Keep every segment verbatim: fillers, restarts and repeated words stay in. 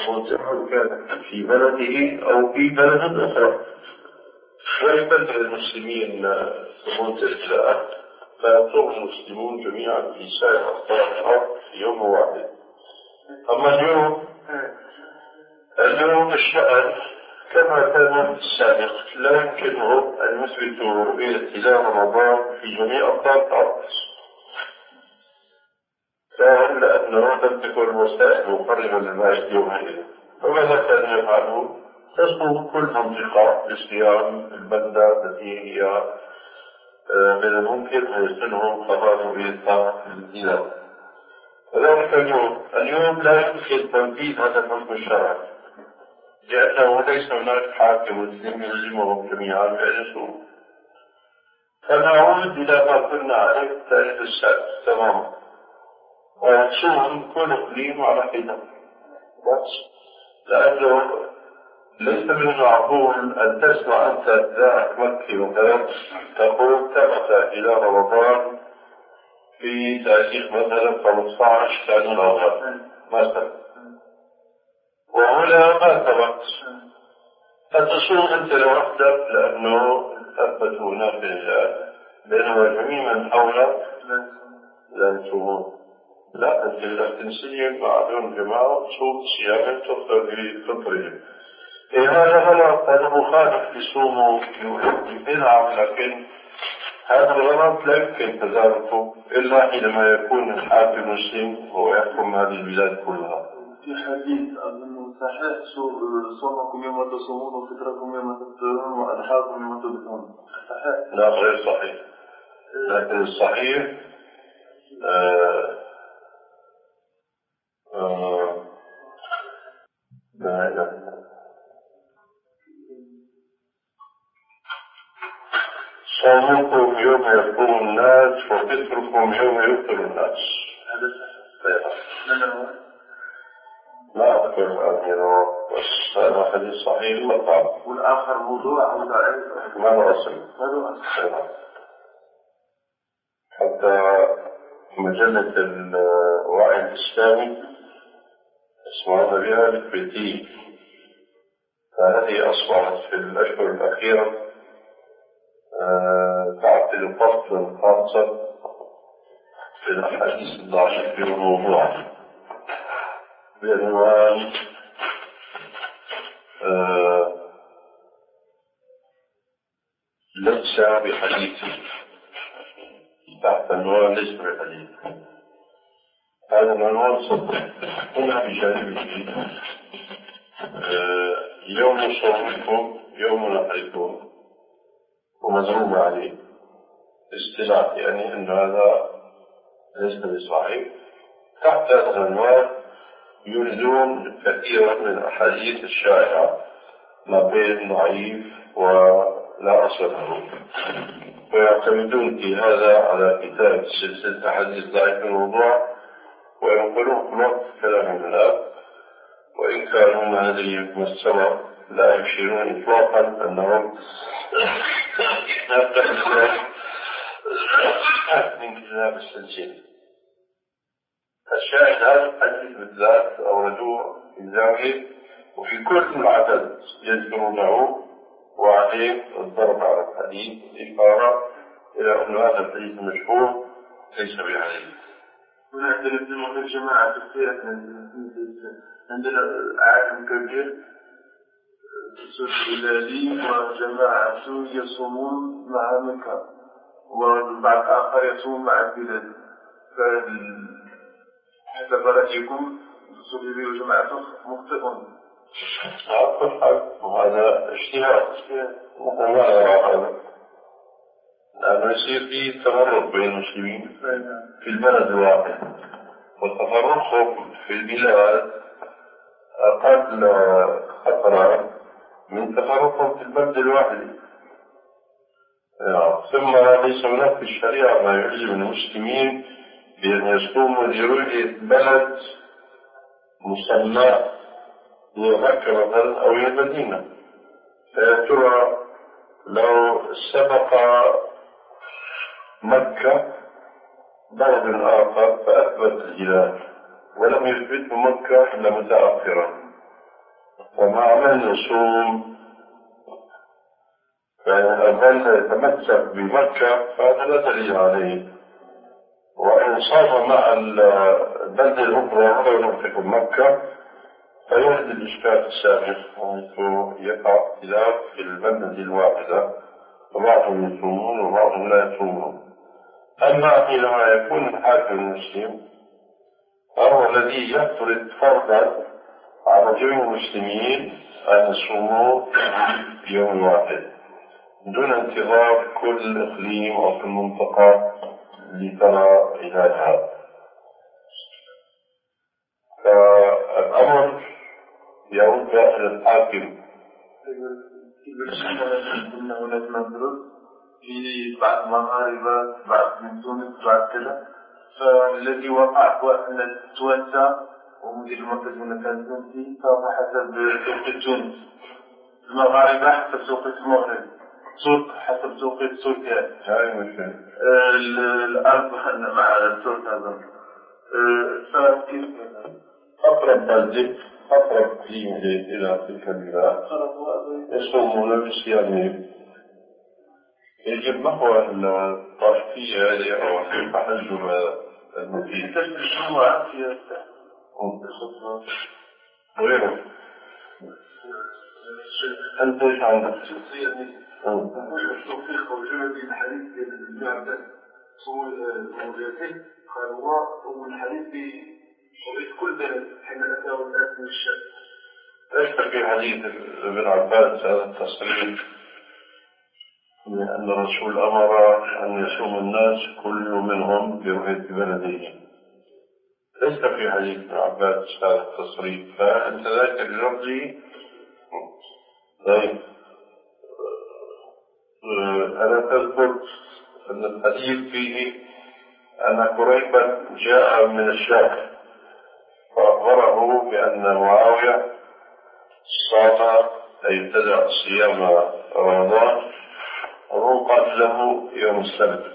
سواء كان في بلده أو في بلد أخرى. ويبلغ المسلمين ثبوت الابتلاء فيصوم المسلمون جميعا في سائر أقطار الأرض في يوم واحد. أما اليوم اليوم الشأن كما كان في السابق، لا يمكنه أن يثبتوا رؤية هلال رمضان في جميع أقطار الأرض، لأنه لم تكن الوسائل مقربة للناس يومئذ. فماذا كانوا يفعلون؟ تصوم كل منطقة بصيام البلدة التي هي من الممكن أن يصلهم قرار رؤية الهلال. وذلك اليوم اليوم لا يمكن تنفيذ هذا الحكم الشرعي، لأنه ليس هناك حاكم مسلم يلزمهم جميعا بأن يصوموا. فنعود إلى ما كنا عليه في تاريخ السابق تماما، ويصوم كل إقليم على حدة بس، لأنه ليس من المعقول أن تسمع أنت ذاك مكي مثلا تقول ثبت إلى رمضان في تاريخ مثلا خمسة عشر كان أغلب مثلا، وهنا ما ثبت. فتصوم أنت لوحدك لأنه ثبت هناك الهلال، بينما جميع من حولك لا يصومون. لا، أنت إذا تنسيهم معهم جماعة تصوم صيام تفطر بفطرهم. إيه هذا غلط، هذا مخالف يصوموا بدعة، لكن هذا الغلط لا يمكن تداركه إلا حينما يكون الحاكم مسلم هو يحكم هذه البلاد كلها. في حديث أنه صحيح صومكم يوم تصومون وفطركم يوم تفطرون وأضحاكم يوم تضحون، صحيح؟ لا، غير صحيح. لكن الصحيح آه آه لا لا صومكم يوم يصوم الناس وفطركم يوم يفطر الناس. هذا صحيح. لا أذكر الآن، بس هذا حديث صحيح مطلع. والآخر موضوع أو ضعيف؟ ما هو أصل؟ ما هو أصل؟ حتى مجلة الوعي الإسلامي اسمها بها الكويتية، فهذه أصبحت في الأشهر الأخيرة تعطي فصلا خاصا في الأحاديث الضعيفة في الموضوع بعنوان ليس بحديث، تحت عنوان ليس بحديث. هذا العنوان صدق هنا بجانبه يوم صومكم يوم نحركم ومزعوم عليه اصطلاح، يعني أن هذا ليس بصحيح. تحت هذا العنوان يريدون كثيرا من الأحاديث الشائعة ما بين ضعيف ولا أصل له، ويعتمدون في هذا على كتاب سلسلة أحاديث ضعيف الموضوع وينقلون نص كلام الله، وإن كانوا ما هذه المسألة لا يشيرون إطلاقا أنهم من كتاب السلسلة. الشاهد هذا الحديث بالذات أوردوه في زاوية، وفي كل عدد يذكرونه وعليه الضرب على الحديث إشارة إلى أن هذا الحديث مشهور ليس بحديث. ونحن نبدأ الجماعة في السيرة عندنا عالم كبير سلالي وجماعة يصومون مع مكة وبعض آخر يصوم مع البلاد، فهذا بلد يكون سلالي وجماعة مخطئون. وهذا اجتهاد وما يرى هذا، لأنه يصير فيه تفرق بين المسلمين في البلد الواحد، والتفرقهم في البلاد أقل خطرا من تفرقهم في البلد الواحد. ثم ليس هناك في الشريعة ما يلزم المسلمين بأن يصوموا لرؤية بلد مسمى هي مكة مثلا أو هي المدينة. فترى لو سبق مكة بلد آخر فأثبت الهلال ولم يثبت مكة إلا متأخرا، ومع من يصوم فإن يتمسك بمكة فهذا لا دليل عليه، وإن صام مع البلد الأخرى وغير منطقة مكة فيوجد الإشكال السابق، حيث يقع اختلاف في البلدة الواحدة وبعضهم يصومون وبعضهم لا يصومون. أما حينما يكون الحاكم المسلم هو الذي يفرض فرضا على جميع المسلمين أن يصوموا في يوم واحد دون انتظار كل إقليم أو كل منطقة لترى علاجها. فالأمر يعود إلى الحاكم. كنا هناك ندرس في بعض مغاربة بعض من تونس بعض كذا، فالذي وقع هو أن التوانسة ومدير المركز هنا كان تونسي، فهو حسب توقيت تونس، المغاربة حسب توقيت المغرب، سورك حسب توقيت سوريا. هاي مشكلة. الأرض مع سوريا أظن. فكيف أقرب بلدة أقرب إقليم إلى تلك البلاد يصومون بصيامهم. يجب محو الطائفية هذه أو التحجب المفيد. تجمع في الخطبة غيره. أنت إيش عندك؟ التوفيق والجمع بين الحديث بين ابن عباس ومولاتين قال هو الحديث بقضية كل بلد حين أتاه الناس من الشام. ليس في حديث ابن عباس هذا التصريح لأن الرسول أمر أن يصوم الناس كل منهم برؤية بلدهم. ليس في حديث ابن عباس هذا التصريح، فأنت ذاك اللفظي. طيب أنا تذكر أن الحديث فيه أن قريبا جاء من الشام فأخبره بأن معاوية صام أي ابتدأ صيام رمضان وهو قال له يوم السبت،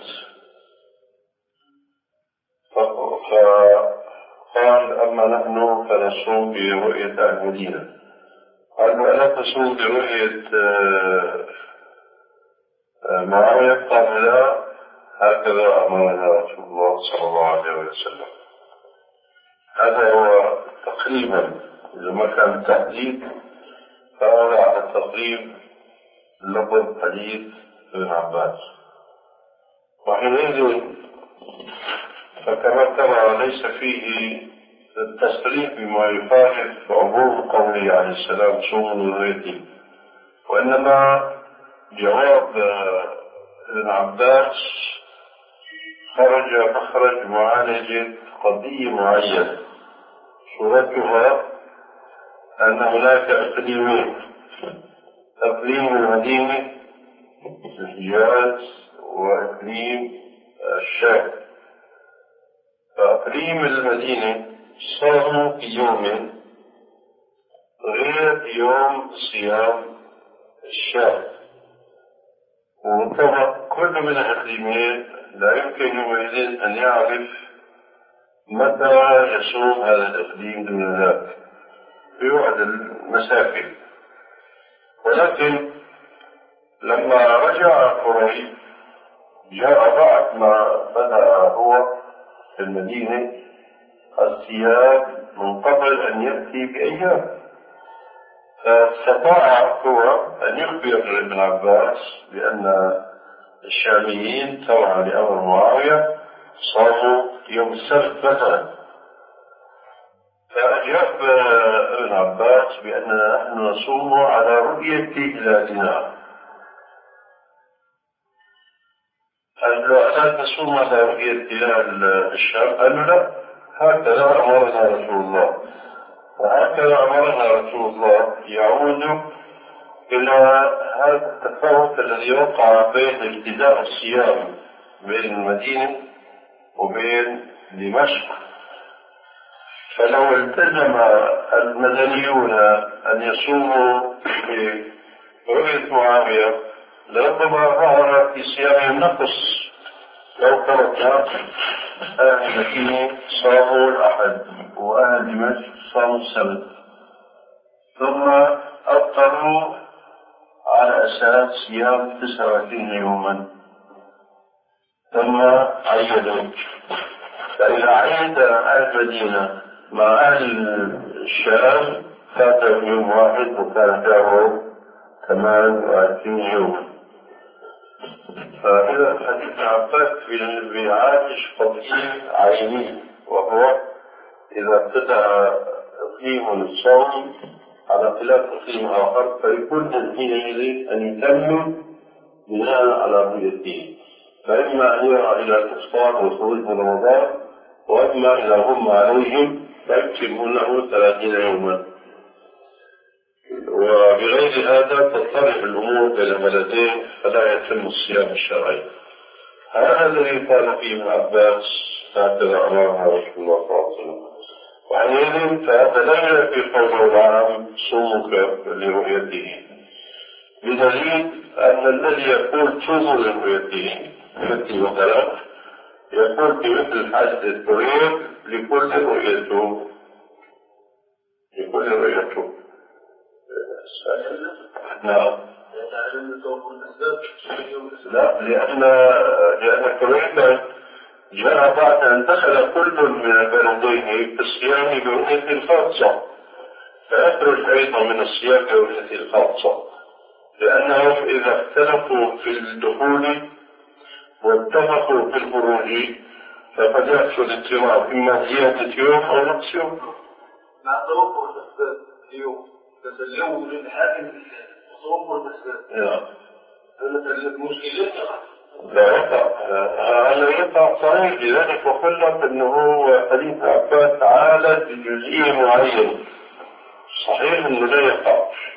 فقال أما نحن فنصوم برؤية المدينة. قال ألا تصوم برؤية معاوية؟ قال لا، هكذا أمرنا رسول الله صلى الله عليه وسلم. هذا هو تقريبا، إذا ما كان تحديد فهذا على التقريب لفظ حديث ابن عباس. وحينئذ فكما ترى ليس فيه التصريح بما يخالف عموم قوله عليه السلام صوموا لرؤيته، وإنما جواب ابن عباس خرج مخرج معالجة قضية معينة صورتها أن هناك إقليمين، إقليم المدينة الحجاز وإقليم الشام. فإقليم المدينة صاموا في يوم غير يوم صيام الشام، وطبعا كل من الإقليمين لا يمكن يومئذ أن يعرف متى يصوم هذا الإقليم دون ذاك في بعد المسافة. ولكن لما رجع قريب جاء بعد ما بدأ هو في المدينة الصيام من قبل أن يأتي بأيام، فاستطاع هو أن يخبر ابن عباس بأن الشاميين طبعا لأمر معاوية صاموا يوم السبت مثلا. فأجاب ابن عباس بأننا نحن نصوم على رؤية هلالنا. قال له ألا تصوم على رؤية هلال الشام؟ قال له لا، هكذا أمرنا رسول الله. وهكذا أمرنا رسول الله يعود إلى هذا التفاوت الذي وقع بين ابتداء الصيام بين المدينة وبين دمشق. فلو التزم المدنيون أن يصوموا برؤية معاوية لربما ظهر في صيامهم نقص. لو فرضنا أهل المدينة صاموا الأحد وأهل دمشق صاموا السبت، ثم فطروا على أساس صيام تسعة وعشرين يوما، ثم عيدوا. فإذا عيد أهل المدينة مع أهل الشام فاتهم يوم واحد وكان له ثمان وعشرين يوما. فإذا حديث عباس في عايش تطبيق عيني، وهو إذا ابتدأ إقليم الصوم على خلاف إقليم آخر فيكون حينئذ أن يتم بناء على رؤيته، فإما أن يرى إلى الإفطار وخروج من رمضان، وإما إذا هم عليهم فيكتبون له ثلاثين يوما. وبغير هذا تضطرب الأمور بين بلدين فلا يتم الصيام الشرعي. هذا الذي قال فيه ابن عباس هكذا أمرنا رسول الله صلى الله عليه وسلم. وحينئذ فهذا لا في قوله العام صومك لرؤيته، بدليل أن الذي يقول صوموا لرؤيته مثل مثلا يقول بمثل حاجة الطريق لكل رؤيته لكل رؤيته. نعم. لا، لأن لأن الطريق جاء بعد أن دخل كل من البلدين بالصيام برؤية خاصة، فيخرج أيضا من الصيام برؤية خاصة، لأنهم إذا اختلفوا في الدخول واتفقوا في الخروج فقد يحصل اضطراب إما زيادة يوم أو نقص يوم. مع توقف الأسباب اليوم تسلموا من الحاكم وصوموا الأسباب. المشكلة لا يقع، هذا يقع صحيح. لذلك وقلت أنه حديث عباس عالت بجزئية معينة، صحيح أنه لا يقع.